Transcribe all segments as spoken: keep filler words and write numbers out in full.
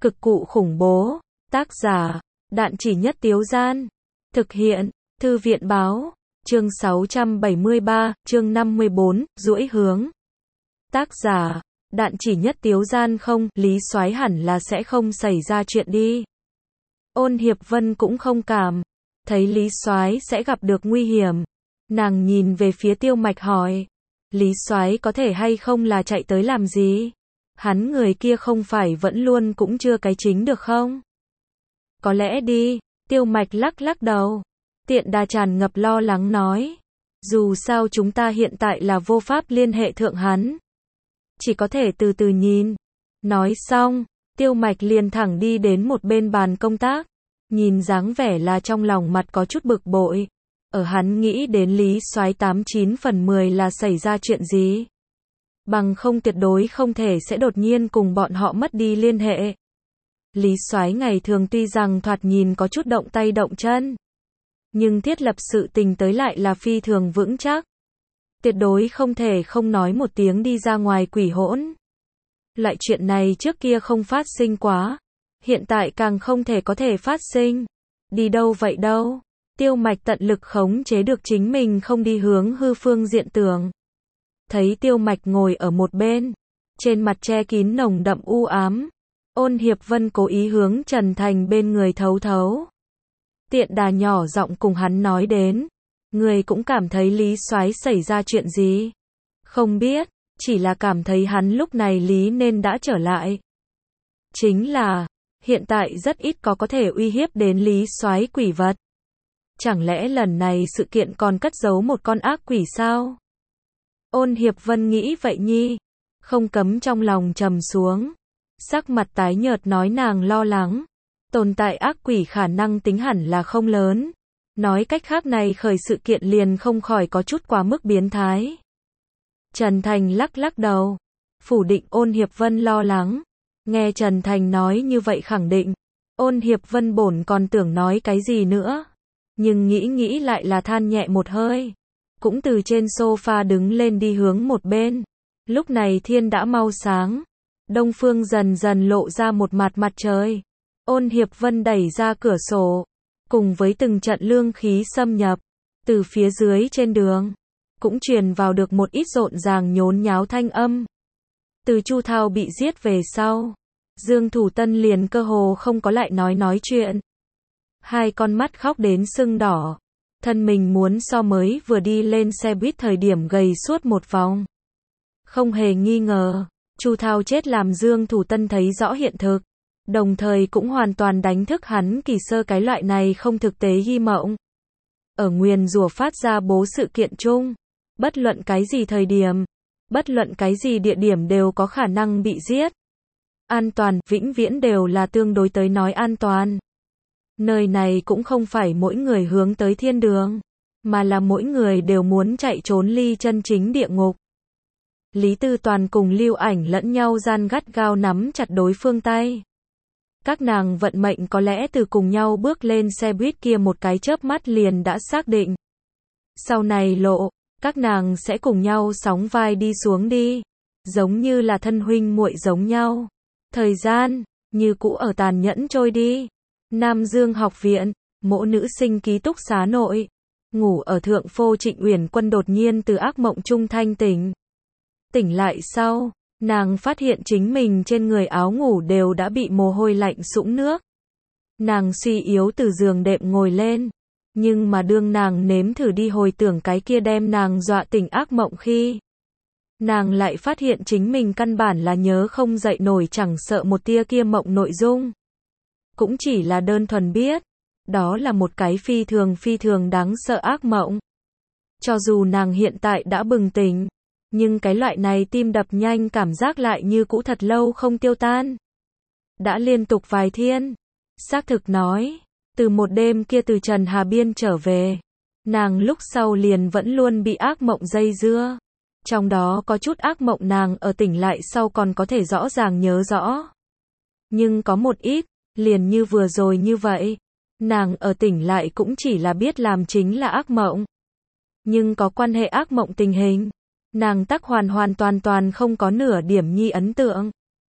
Cực cụ khủng bố. Tác giả, Đạn Chỉ Nhất Tiếu Gian. Thực hiện, Thư viện Báo. Chương sáu trăm bảy mươi ba, chương năm mươi bốn, duỗi hướng. Tác giả, Đạn Chỉ Nhất Tiếu Gian. Không, Lý Soái hẳn là sẽ không xảy ra chuyện đi. Ôn Hiệp Vân cũng không cảm thấy Lý Soái sẽ gặp được nguy hiểm. Nàng nhìn về phía Tiêu Mạch hỏi, Lý Soái có thể hay không là chạy tới làm gì? Hắn người kia không phải vẫn luôn cũng chưa cái chính được không? Có lẽ đi. Tiêu Mạch lắc lắc đầu. Tiện Đà tràn ngập lo lắng nói, dù sao chúng ta hiện tại là vô pháp liên hệ thượng hắn, chỉ có thể từ từ nhìn. Nói xong, Tiêu Mạch liền thẳng đi đến một bên bàn công tác, nhìn dáng vẻ là trong lòng mặt có chút bực bội. Ở hắn nghĩ đến Lý Soái tám chín phần mười là xảy ra chuyện gì, bằng không tuyệt đối không thể sẽ đột nhiên cùng bọn họ mất đi liên hệ. Lý Soái ngày thường tuy rằng thoạt nhìn có chút động tay động chân, nhưng thiết lập sự tình tới lại là phi thường vững chắc. Tuyệt đối không thể không nói một tiếng đi ra ngoài quỷ hỗn. Loại chuyện này trước kia không phát sinh quá, hiện tại càng không thể có thể phát sinh. Đi đâu vậy đâu? Tiêu Mạch tận lực khống chế được chính mình không đi hướng hư phương diện tường. Thấy Tiêu Mạch ngồi ở một bên, trên mặt che kín nồng đậm u ám, Ôn Hiệp Vân cố ý hướng Trần Thành bên người thấu thấu. Tiện Đà nhỏ giọng cùng hắn nói đến, người cũng cảm thấy Lý Soái xảy ra chuyện gì? Không biết, chỉ là cảm thấy hắn lúc này lý nên đã trở lại. Chính là, hiện tại rất ít có có thể uy hiếp đến Lý Soái quỷ vật. Chẳng lẽ lần này sự kiện còn cất giấu một con ác quỷ sao? Ôn Hiệp Vân nghĩ vậy nhi, không cấm trong lòng trầm xuống. Sắc mặt tái nhợt nói nàng lo lắng, tồn tại ác quỷ khả năng tính hẳn là không lớn. Nói cách khác này khởi sự kiện liền không khỏi có chút quá mức biến thái. Trần Thành lắc lắc đầu, phủ định Ôn Hiệp Vân lo lắng. Nghe Trần Thành nói như vậy khẳng định, Ôn Hiệp Vân bổn còn tưởng nói cái gì nữa, nhưng nghĩ nghĩ lại là than nhẹ một hơi, cũng từ trên sofa đứng lên đi hướng một bên. Lúc này thiên đã mau sáng, đông phương dần dần lộ ra một mặt mặt trời. Ôn Hiệp Vân đẩy ra cửa sổ, cùng với từng trận lương khí xâm nhập, từ phía dưới trên đường, cũng truyền vào được một ít rộn ràng nhốn nháo thanh âm. Từ Chu Thao bị giết về sau, Dương Thủ Tân liền cơ hồ không có lại nói nói chuyện. Hai con mắt khóc đến sưng đỏ, thân mình muốn so mới vừa đi lên xe buýt thời điểm gầy suốt một vòng. Không hề nghi ngờ, Chu Thao chết làm Dương Thủ Tân thấy rõ hiện thực, đồng thời cũng hoàn toàn đánh thức hắn kỳ sơ cái loại này không thực tế hy mộng. Ở nguyền rủa phát ra bố sự kiện chung, bất luận cái gì thời điểm, bất luận cái gì địa điểm đều có khả năng bị giết. An toàn, vĩnh viễn đều là tương đối tới nói an toàn. Nơi này cũng không phải mỗi người hướng tới thiên đường, mà là mỗi người đều muốn chạy trốn ly chân chính địa ngục. Lý Tư Toàn cùng Lưu Ảnh lẫn nhau gian gắt gao nắm chặt đối phương tay. Các nàng vận mệnh có lẽ từ cùng nhau bước lên xe buýt kia một cái chớp mắt liền đã xác định. Sau này lộ, các nàng sẽ cùng nhau sóng vai đi xuống đi, giống như là thân huynh muội giống nhau. Thời gian, như cũ ở tàn nhẫn trôi đi. Nam Dương học viện, mỗ nữ sinh ký túc xá nội. Ngủ ở thượng phô Trịnh Uyển Quân đột nhiên từ ác mộng trung thanh tỉnh. Tỉnh lại sau, nàng phát hiện chính mình trên người áo ngủ đều đã bị mồ hôi lạnh sũng nước. Nàng suy yếu từ giường đệm ngồi lên, nhưng mà đương nàng nếm thử đi hồi tưởng cái kia đem nàng dọa tỉnh ác mộng khi, nàng lại phát hiện chính mình căn bản là nhớ không dậy nổi chẳng sợ một tia kia mộng nội dung. Cũng chỉ là đơn thuần biết, đó là một cái phi thường phi thường đáng sợ ác mộng. Cho dù nàng hiện tại đã bừng tỉnh, nhưng cái loại này tim đập nhanh cảm giác lại như cũ thật lâu không tiêu tan. Đã liên tục vài thiên, xác thực nói, từ một đêm kia từ Trần Hà Biên trở về, nàng lúc sau liền vẫn luôn bị ác mộng dây dưa. Trong đó có chút ác mộng nàng ở tỉnh lại sau còn có thể rõ ràng nhớ rõ. Nhưng có một ít, liền như vừa rồi như vậy, nàng ở tỉnh lại cũng chỉ là biết làm chính là ác mộng. Nhưng có quan hệ ác mộng tình hình, nàng tắc hoàn hoàn toàn toàn không có nửa điểm nhi ấn tượng.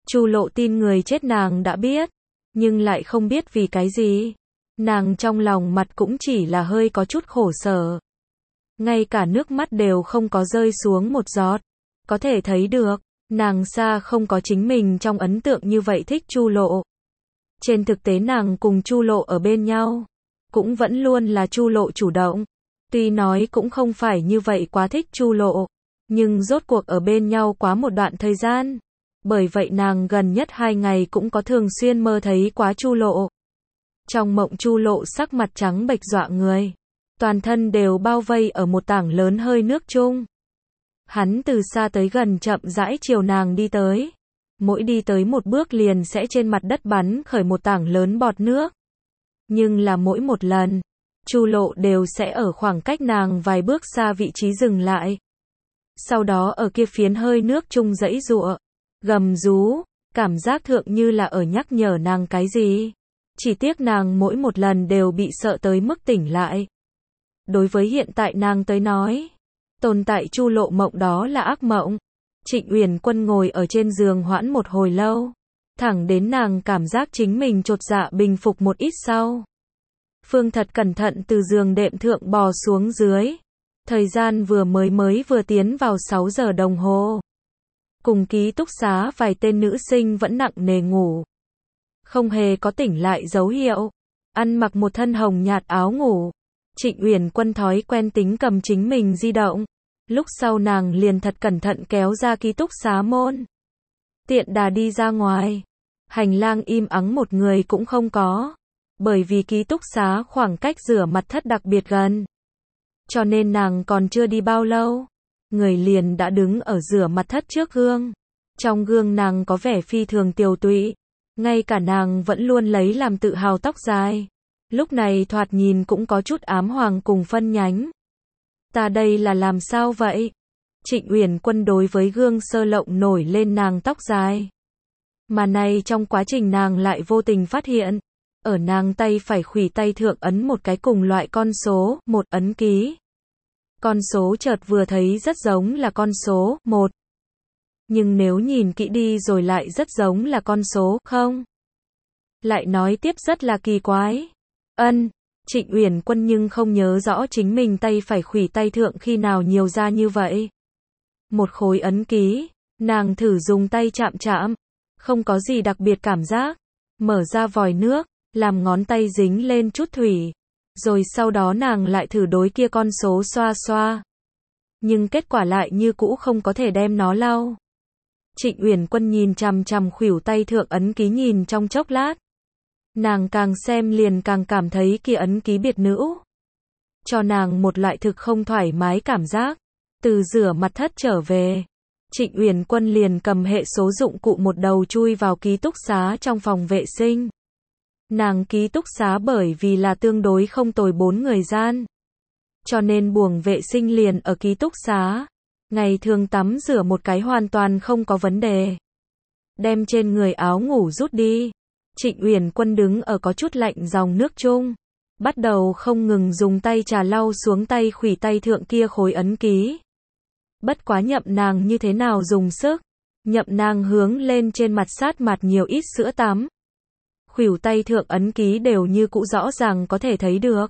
Chu Lộ tin người chết nàng đã biết, nhưng lại không biết vì cái gì. Nàng trong lòng mặt cũng chỉ là hơi có chút khổ sở. Ngay cả nước mắt đều không có rơi xuống một giọt. Có thể thấy được, nàng xa không có chính mình trong ấn tượng như vậy thích Chu Lộ. Trên thực tế nàng cùng Chu Lộ ở bên nhau, cũng vẫn luôn là Chu Lộ chủ động. Tuy nói cũng không phải như vậy quá thích Chu Lộ, nhưng rốt cuộc ở bên nhau quá một đoạn thời gian. Bởi vậy nàng gần nhất hai ngày cũng có thường xuyên mơ thấy quá Chu Lộ. Trong mộng Chu Lộ sắc mặt trắng bệch dọa người, toàn thân đều bao vây ở một tảng lớn hơi nước chung. Hắn từ xa tới gần chậm rãi chiều nàng đi tới. Mỗi đi tới một bước liền sẽ trên mặt đất bắn khởi một tảng lớn bọt nước. Nhưng là mỗi một lần, Chu Lộ đều sẽ ở khoảng cách nàng vài bước xa vị trí dừng lại. Sau đó ở kia phiến hơi nước chung giãy giụa, gầm rú, cảm giác thượng như là ở nhắc nhở nàng cái gì. Chỉ tiếc nàng mỗi một lần đều bị sợ tới mức tỉnh lại. Đối với hiện tại nàng tới nói, tồn tại Chu Lộ mộng đó là ác mộng. Trịnh Uyển Quân ngồi ở trên giường hoãn một hồi lâu, thẳng đến nàng cảm giác chính mình chột dạ bình phục một ít sau. Phương thật cẩn thận từ giường đệm thượng bò xuống dưới. Thời gian vừa mới mới vừa tiến vào sáu giờ đồng hồ. Cùng ký túc xá vài tên nữ sinh vẫn nặng nề ngủ. Không hề có tỉnh lại dấu hiệu. Ăn mặc một thân hồng nhạt áo ngủ. Trịnh Uyển Quân thói quen tính cầm chính mình di động. Lúc sau nàng liền thật cẩn thận kéo ra ký túc xá môn. Tiện đà đi ra ngoài. Hành lang im ắng một người cũng không có. Bởi vì ký túc xá khoảng cách rửa mặt thất đặc biệt gần. Cho nên nàng còn chưa đi bao lâu. Người liền đã đứng ở rửa mặt thất trước gương. Trong gương nàng có vẻ phi thường tiều tụy. Ngay cả nàng vẫn luôn lấy làm tự hào tóc dài. Lúc này thoạt nhìn cũng có chút ám hoàng cùng phân nhánh. Ta đây là làm sao vậy? Trịnh Uyển Quân đối với gương sơ lộng nổi lên nàng tóc dài. Mà này trong quá trình nàng lại vô tình phát hiện. Ở nàng tay phải khuỷu tay thượng ấn một cái cùng loại con số, một ấn ký. Con số chợt vừa thấy rất giống là con số một. Nhưng nếu nhìn kỹ đi rồi lại rất giống là con số không. Lại nói tiếp rất là kỳ quái. Ân, Trịnh Uyển Quân nhưng không nhớ rõ chính mình tay phải khuỷu tay thượng khi nào nhiều ra như vậy. Một khối ấn ký, nàng thử dùng tay chạm chạm, không có gì đặc biệt cảm giác. Mở ra vòi nước, làm ngón tay dính lên chút thủy. Rồi sau đó nàng lại thử đối kia con số xoa xoa. Nhưng kết quả lại như cũ không có thể đem nó lau. Trịnh Uyển Quân nhìn chằm chằm khuỷu tay thượng ấn ký nhìn trong chốc lát. Nàng càng xem liền càng cảm thấy kia ấn ký biệt nữ. Cho nàng một loại thực không thoải mái cảm giác. Từ rửa mặt thất trở về, Trịnh Uyển Quân liền cầm hệ số dụng cụ một đầu chui vào ký túc xá trong phòng vệ sinh. Nàng ký túc xá bởi vì là tương đối không tồi bốn người gian. Cho nên buồng vệ sinh liền ở ký túc xá. Ngày thường tắm rửa một cái hoàn toàn không có vấn đề. Đem trên người áo ngủ rút đi. Trịnh Uyển Quân đứng ở có chút lạnh dòng nước chung. Bắt đầu không ngừng dùng tay trà lau xuống tay khuỷu tay thượng kia khối ấn ký. Bất quá nhậm nàng như thế nào dùng sức. Nhậm nàng hướng lên trên mặt sát mặt nhiều ít sữa tắm. Khuỷu tay thượng ấn ký đều như cũ rõ ràng có thể thấy được.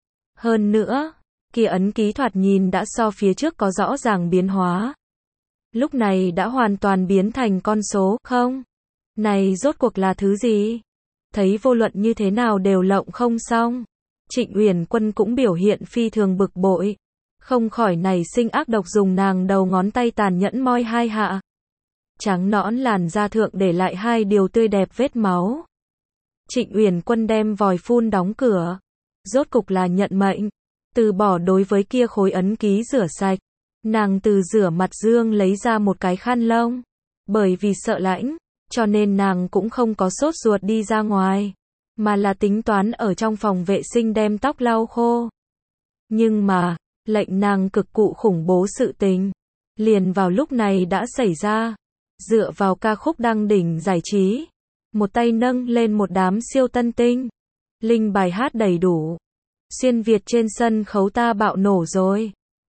Hơn nữa, kia ấn ký thoạt nhìn đã so phía trước có rõ ràng biến hóa. Lúc này đã hoàn toàn biến thành con số không. Này rốt cuộc là thứ gì? Thấy vô luận như thế nào đều lộng không xong. Trịnh Uyển Quân cũng biểu hiện phi thường bực bội. Không khỏi nảy sinh ác độc dùng nàng đầu ngón tay tàn nhẫn moi hai hạ. Trắng nõn làn da thượng để lại hai điều tươi đẹp vết máu. Trịnh Uyển Quân đem vòi phun đóng cửa. Rốt cục là nhận mệnh. Từ bỏ đối với kia khối ấn ký rửa sạch. Nàng từ rửa mặt dương lấy ra một cái khăn lông. Bởi vì sợ lạnh, cho nên nàng cũng không có sốt ruột đi ra ngoài. Mà là tính toán ở trong phòng vệ sinh đem tóc lau khô. Nhưng mà, lệnh nàng cực cụ khủng bố sự tình. Liền vào lúc này đã xảy ra. Dựa vào ca khúc đăng đỉnh giải trí. Một tay nâng lên một đám siêu tân tinh. Linh bài hát đầy đủ. Xuyên Việt trên sân khấu ta bạo nổ rồi.